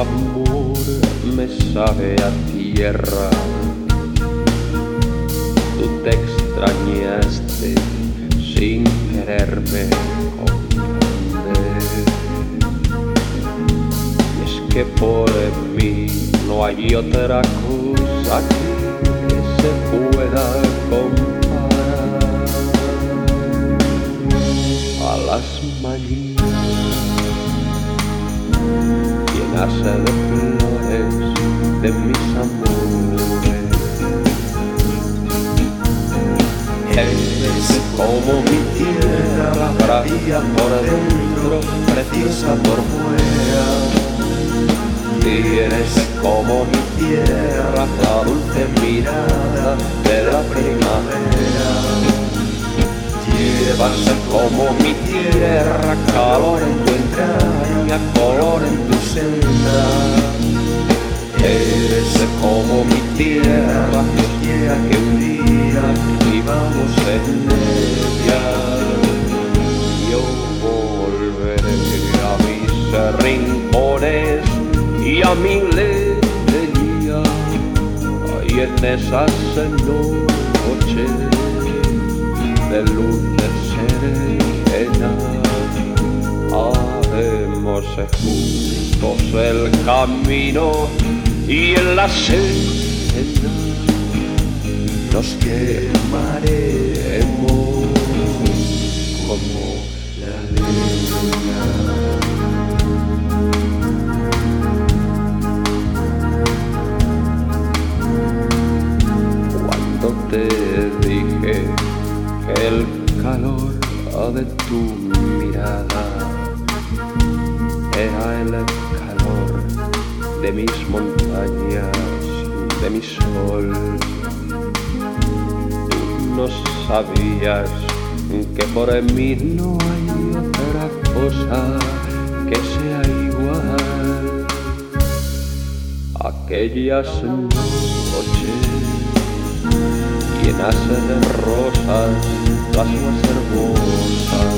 amor me sabe a tierra. Tú te extrañaste sin quererme comprender. Y es que por mí no hay otra cosa que se pueda comparar a las mañanas llenas de flores de mis amores. Eres como mi tierra, bravía por dentro, preciosa por fuera. Y eres como mi tierra, la dulce mirada de la primavera. Llevas como mi tierra, calor en tu entraña, color en tu senda. Eres como mi tierra, yo quiera que un día vivamos en ella. Yo volveré a mis rincones y a mi lejanía, y en esas noches de luna serena haremos juntos el camino y en la senda nos quemaremos como la leña. Cuando te dije que el calor de tu mirada era el calor de mis montañas, de mi sol, tú no sabías que por mí no hay otra cosa que sea igual. Aquellas noches llenas de rosas, las más hermosas.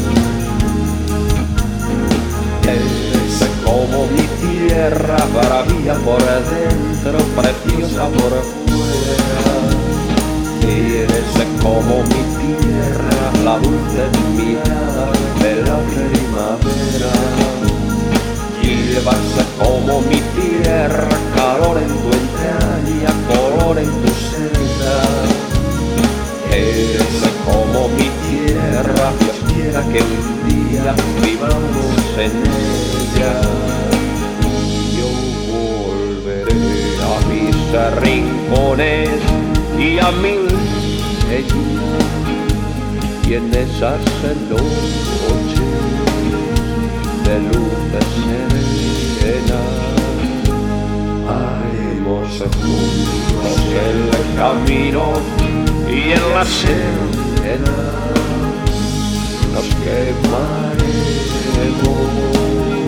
Eres como mi tierra, bravía por dentro, preciosa por fuera. Eres como mi tierra, la dulce mirada de la primavera. Llevas como mi tierra, calor en tu entraña, color en tu senda. Eres como mi tierra, Dios quiera que un día vivamos en ella. Yo volveré a mis rincones y a mi leña, y en esas noches de luna serena haremos juntos el camino y en la senda nos quemaremos